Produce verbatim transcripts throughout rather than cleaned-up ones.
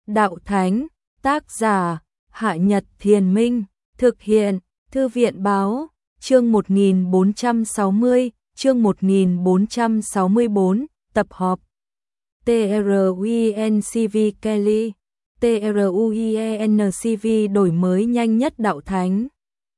Đạo Thánh, tác giả, Hạ Nhật Thiền Minh, thực hiện, Thư viện Báo, chương một nghìn bốn trăm sáu mươi, chương một nghìn bốn trăm sáu mươi tư, tập họp. TRUENCV Kelly, TRUENCV đổi mới nhanh nhất Đạo Thánh.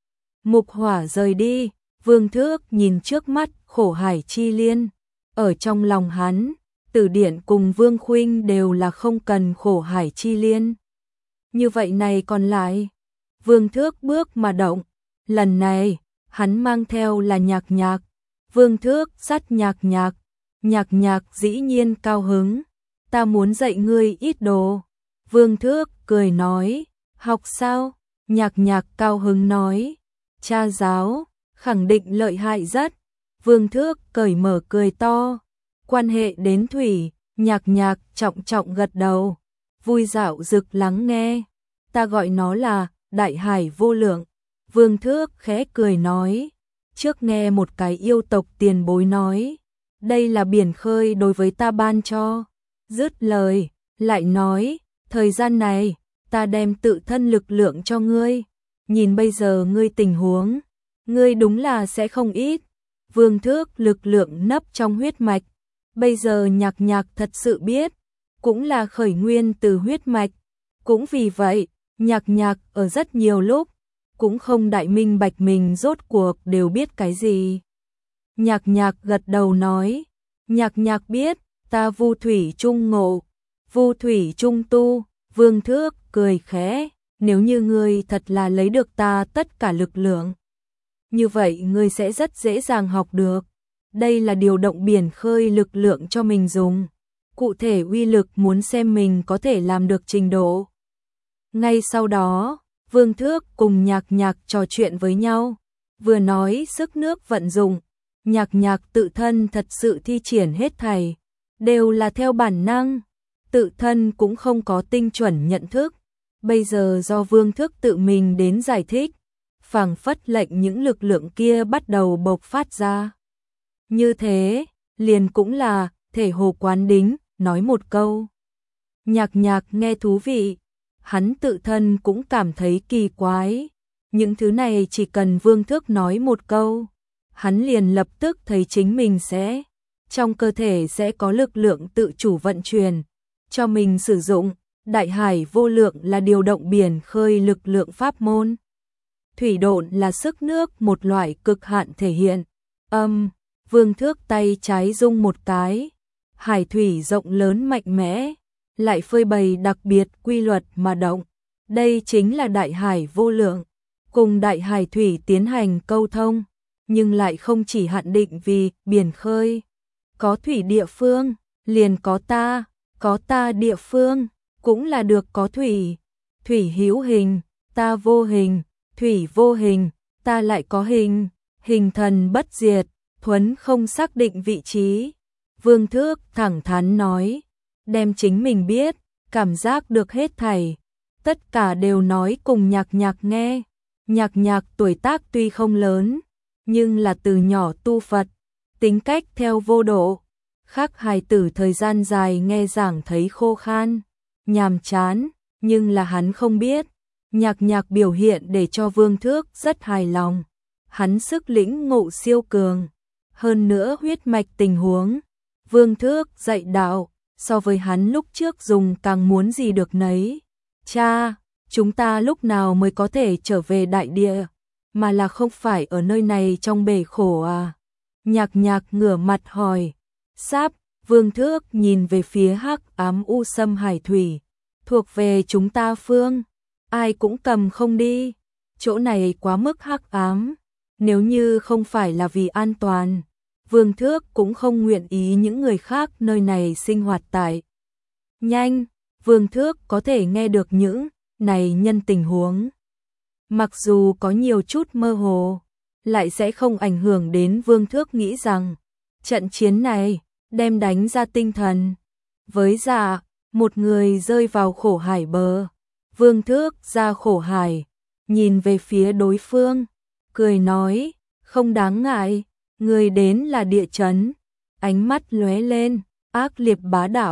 Mục Hỏa rời đi, Vương Thước nhìn trước mắt khổ hải chi liên, ở trong lòng hắn, Tử Điển cùng Vương Khuynh đều là không cần khổ hải chi liên. Như vậy này còn lại, Vương Thước bước mà động, lần này, hắn mang theo là Nhạc Nhạc, Vương Thước dắt Nhạc Nhạc, Nhạc Nhạc dĩ nhiên cao hứng, ta muốn dạy ngươi ít đồ. Vương Thước cười nói, học sao? Nhạc Nhạc cao hứng nói, cha giáo, khẳng định lợi hại rất. Vương Thước cởi mở cười to, quan hệ đến thủy, Nhạc Nhạc trọng trọng gật đầu, vui dạo dực lắng nghe, ta gọi nó là đại hải vô lượng. Vương Thước khẽ cười nói, trước nghe một cái yêu tộc tiền bối nói, đây là biển khơi đối với ta ban cho. Dứt lời, lại nói, thời gian này, ta đem tự thân lực lượng cho ngươi, nhìn bây giờ ngươi tình huống, ngươi đúng là sẽ không ít. Vương Thước lực lượng nấp trong huyết mạch, bây giờ Nhạc Nhạc thật sự biết, cũng là khởi nguyên từ huyết mạch, cũng vì vậy, Nhạc Nhạc ở rất nhiều lúc, cũng không đại minh bạch mình rốt cuộc đều biết cái gì. Nhạc Nhạc gật đầu nói, Nhạc Nhạc biết, ta vu thủy trung ngộ, vu thủy trung tu. Vương Thước cười khẽ, nếu như ngươi thật là lấy được ta tất cả lực lượng, như vậy ngươi sẽ rất dễ dàng học được. Đây là điều động biển khơi lực lượng cho mình dùng, cụ thể uy lực muốn xem mình có thể làm được trình độ. Ngay sau đó, Vương Thước cùng Nhạc Nhạc trò chuyện với nhau, vừa nói sức nước vận dụng, Nhạc Nhạc tự thân thật sự thi triển hết thảy, đều là theo bản năng, tự thân cũng không có tinh chuẩn nhận thức, bây giờ do Vương Thước tự mình đến giải thích, phảng phất lệnh những lực lượng kia bắt đầu bộc phát ra. Như thế, liền cũng là thể hồ quán đính, nói một câu. Nhạc Nhạc nghe thú vị, hắn tự thân cũng cảm thấy kỳ quái, những thứ này chỉ cần Vương Thước nói một câu, hắn liền lập tức thấy chính mình sẽ, trong cơ thể sẽ có lực lượng tự chủ vận chuyển, cho mình sử dụng. Đại hải vô lượng là điều động biển khơi lực lượng pháp môn. Thủy độn là sức nước một loại cực hạn thể hiện. Âm, Vương Thước tay trái rung một cái, hải thủy rộng lớn mạnh mẽ, lại phơi bày đặc biệt quy luật mà động. Đây chính là đại hải vô lượng, cùng đại hải thủy tiến hành câu thông, nhưng lại không chỉ hạn định vì biển khơi. Có thủy địa phương, liền có ta, có ta địa phương, cũng là được có thủy. Thủy hữu hình, ta vô hình, thủy vô hình, ta lại có hình, hình thần bất diệt, thuấn không xác định vị trí. Vương Thước thẳng thắn nói, đem chính mình biết, cảm giác được hết thảy, tất cả đều nói cùng Nhạc Nhạc nghe. Nhạc Nhạc tuổi tác tuy không lớn, nhưng là từ nhỏ tu Phật, tính cách theo vô độ, khác hài tử thời gian dài nghe giảng thấy khô khan, nhàm chán, nhưng là hắn không biết, Nhạc Nhạc biểu hiện để cho Vương Thước rất hài lòng, hắn sức lĩnh ngộ siêu cường, hơn nữa huyết mạch tình huống, Vương Thước dạy đạo, so với hắn lúc trước dùng càng muốn gì được nấy. Cha, chúng ta lúc nào mới có thể trở về đại địa, mà là không phải ở nơi này trong bể khổ à? Nhạc Nhạc ngửa mặt hỏi. Sáp, Vương Thước nhìn về phía hắc ám u sâm hải thủy, thuộc về chúng ta phương, ai cũng cầm không đi, chỗ này quá mức hắc ám, nếu như không phải là vì an toàn, Vương Thước cũng không nguyện ý những người khác nơi này sinh hoạt tại. Nhanh, Vương Thước có thể nghe được những này nhân tình huống, mặc dù có nhiều chút mơ hồ, lại sẽ không ảnh hưởng đến Vương Thước nghĩ rằng trận chiến này đem đánh ra tinh thần. Với dạ, một người rơi vào khổ hải bờ, Vương Thước ra khổ hải, nhìn về phía đối phương, cười nói, không đáng ngại, người đến là địa chấn, ánh mắt lóe lên, ác liệt bá đạo,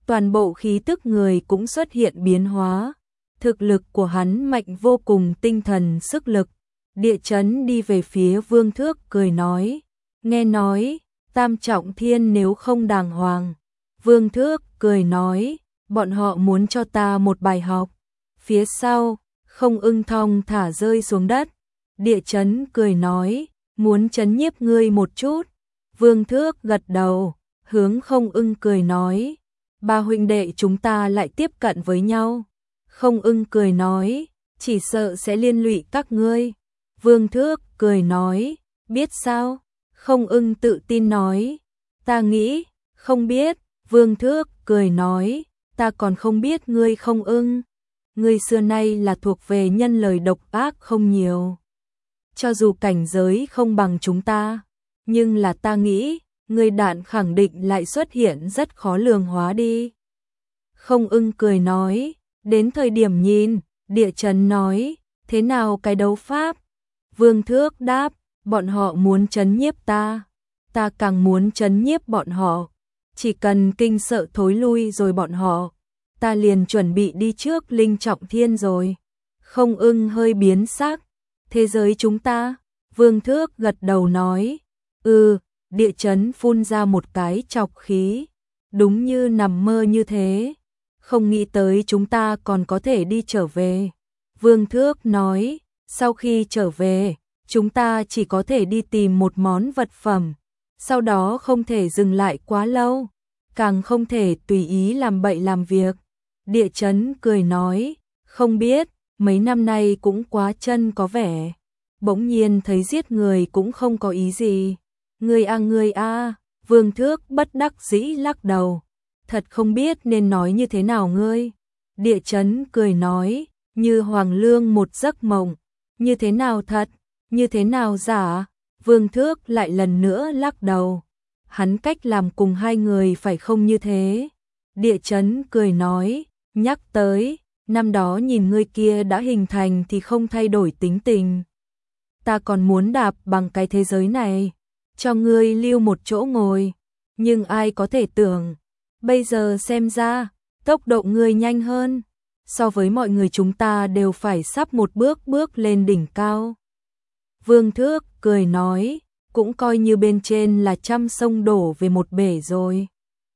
toàn bộ khí tức người cũng xuất hiện biến hóa. Thực lực của hắn mạnh vô cùng, tinh thần sức lực. Địa chấn đi về phía Vương Thước cười nói, nghe nói, tam trọng thiên nếu không đàng hoàng. Vương Thước cười nói, bọn họ muốn cho ta một bài học. Phía sau, Không Ưng thong thả rơi xuống đất. Địa chấn cười nói, muốn chấn nhiếp ngươi một chút. Vương Thước gật đầu, hướng Không Ưng cười nói, ba huynh đệ chúng ta lại tiếp cận với nhau. Không Ưng cười nói, chỉ sợ sẽ liên lụy các ngươi. Vương Thước cười nói, biết sao? Không Ưng tự tin nói, ta nghĩ, không biết. Vương Thước cười nói, ta còn không biết ngươi Không Ưng. Ngươi xưa nay là thuộc về nhân lời độc ác không nhiều. Cho dù cảnh giới không bằng chúng ta, nhưng là ta nghĩ, ngươi đạn khẳng định lại xuất hiện rất khó lường hóa đi. Không Ưng cười nói, đến thời điểm nhìn, Địa chấn nói, thế nào cái đấu pháp? Vương Thước đáp, bọn họ muốn trấn nhiếp ta, ta càng muốn trấn nhiếp bọn họ. Chỉ cần kinh sợ thối lui rồi bọn họ, ta liền chuẩn bị đi trước Linh Trọng Thiên rồi. Không Ưng hơi biến sắc, thế giới chúng ta? Vương Thước gật đầu nói, ừ. Địa chấn phun ra một cái chọc khí, đúng như nằm mơ như thế, không nghĩ tới chúng ta còn có thể đi trở về. Vương Thước nói, sau khi trở về, chúng ta chỉ có thể đi tìm một món vật phẩm, sau đó không thể dừng lại quá lâu, càng không thể tùy ý làm bậy làm việc. Địa chấn cười nói, không biết, mấy năm nay cũng quá chân có vẻ, bỗng nhiên thấy giết người cũng không có ý gì. Ngươi a ngươi a, Vương Thước bất đắc dĩ lắc đầu, thật không biết nên nói như thế nào ngươi. Địa chấn cười nói, như hoàng lương một giấc mộng, như thế nào thật, như thế nào giả. Vương Thước lại lần nữa lắc đầu, hắn cách làm cùng hai người phải không như thế. Địa chấn cười nói, nhắc tới, năm đó nhìn ngươi kia đã hình thành thì không thay đổi tính tình. Ta còn muốn đạp bằng cái thế giới này, cho ngươi lưu một chỗ ngồi, nhưng ai có thể tưởng, bây giờ xem ra, tốc độ ngươi nhanh hơn, so với mọi người chúng ta đều phải sắp một bước bước lên đỉnh cao. Vương Thước cười nói, cũng coi như bên trên là trăm sông đổ về một bể rồi.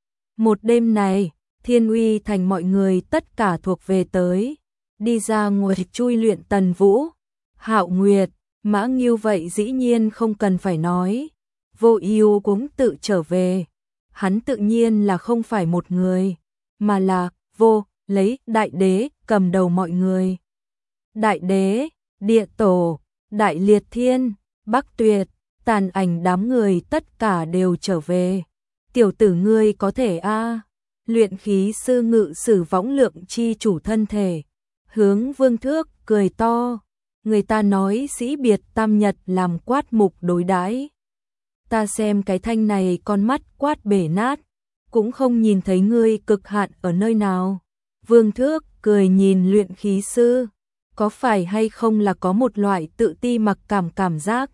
Một đêm này, Thiên Uy Thành mọi người tất cả thuộc về tới, đi ra ngoài chui luyện Tần Vũ, Hạo Nguyệt, Mã Nghiêu vậy dĩ nhiên không cần phải nói. Vô Ưu cũng tự trở về, hắn tự nhiên là không phải một người, mà là Vô, lấy Đại Đế cầm đầu mọi người. Đại Đế, Địa Tổ, Đại Liệt Thiên, Bắc Tuyệt, Tàn Ảnh đám người tất cả đều trở về. Tiểu tử ngươi có thể a? Luyện khí sư Ngự Sử Võng Lượng chi chủ thân thể, hướng Vương Thước cười to, người ta nói sĩ biệt tam nhật làm quát mục đối đãi. Ta xem cái thanh này con mắt quát bể nát, cũng không nhìn thấy ngươi cực hạn ở nơi nào. Vương Thước cười nhìn luyện khí sư, có phải hay không là có một loại tự ti mặc cảm cảm giác.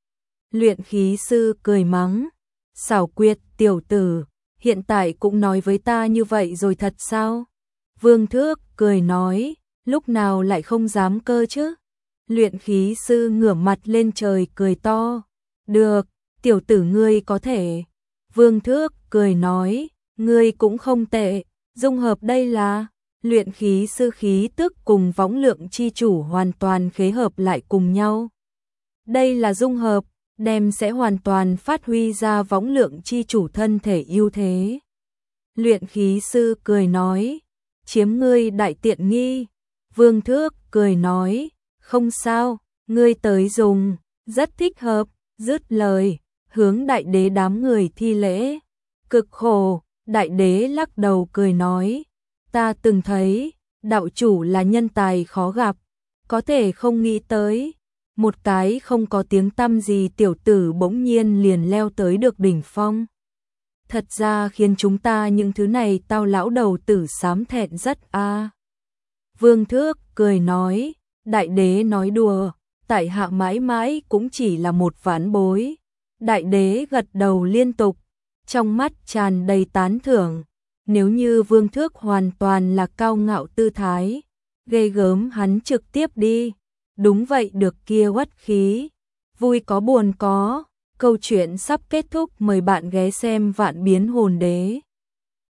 Luyện khí sư cười mắng, xảo quyệt tiểu tử, hiện tại cũng nói với ta như vậy rồi thật sao? Vương Thước cười nói, lúc nào lại không dám cơ chứ? Luyện khí sư ngửa mặt lên trời cười to, được, tiểu tử ngươi có thể. Vương Thước cười nói, ngươi cũng không tệ, dung hợp đây là luyện khí sư khí tức cùng võng lượng chi chủ hoàn toàn khế hợp lại cùng nhau. Đây là dung hợp, đem sẽ hoàn toàn phát huy ra võng lượng chi chủ thân thể ưu thế. Luyện khí sư cười nói, chiếm ngươi đại tiện nghi. Vương Thước cười nói, không sao, ngươi tới dùng, rất thích hợp. Dứt lời, hướng Đại Đế đám người thi lễ. Cực khổ, Đại Đế lắc đầu cười nói, ta từng thấy, đạo chủ là nhân tài khó gặp, có thể không nghĩ tới, một cái không có tiếng tăm gì tiểu tử bỗng nhiên liền leo tới được đỉnh phong. Thật ra khiến chúng ta những thứ này tao lão đầu tử xám thẹn rất a. Vương Thước cười nói, Đại Đế nói đùa, tại hạ mãi mãi cũng chỉ là một vãn bối. Đại Đế gật đầu liên tục, trong mắt tràn đầy tán thưởng, Nếu như Vương Thước hoàn toàn là cao ngạo tư thái, ghê gớm hắn trực tiếp đi. Đúng vậy, được kia uất khí. Vui có buồn có. Câu chuyện sắp kết thúc, mời bạn ghé xem Vạn Biến Hồn Đế.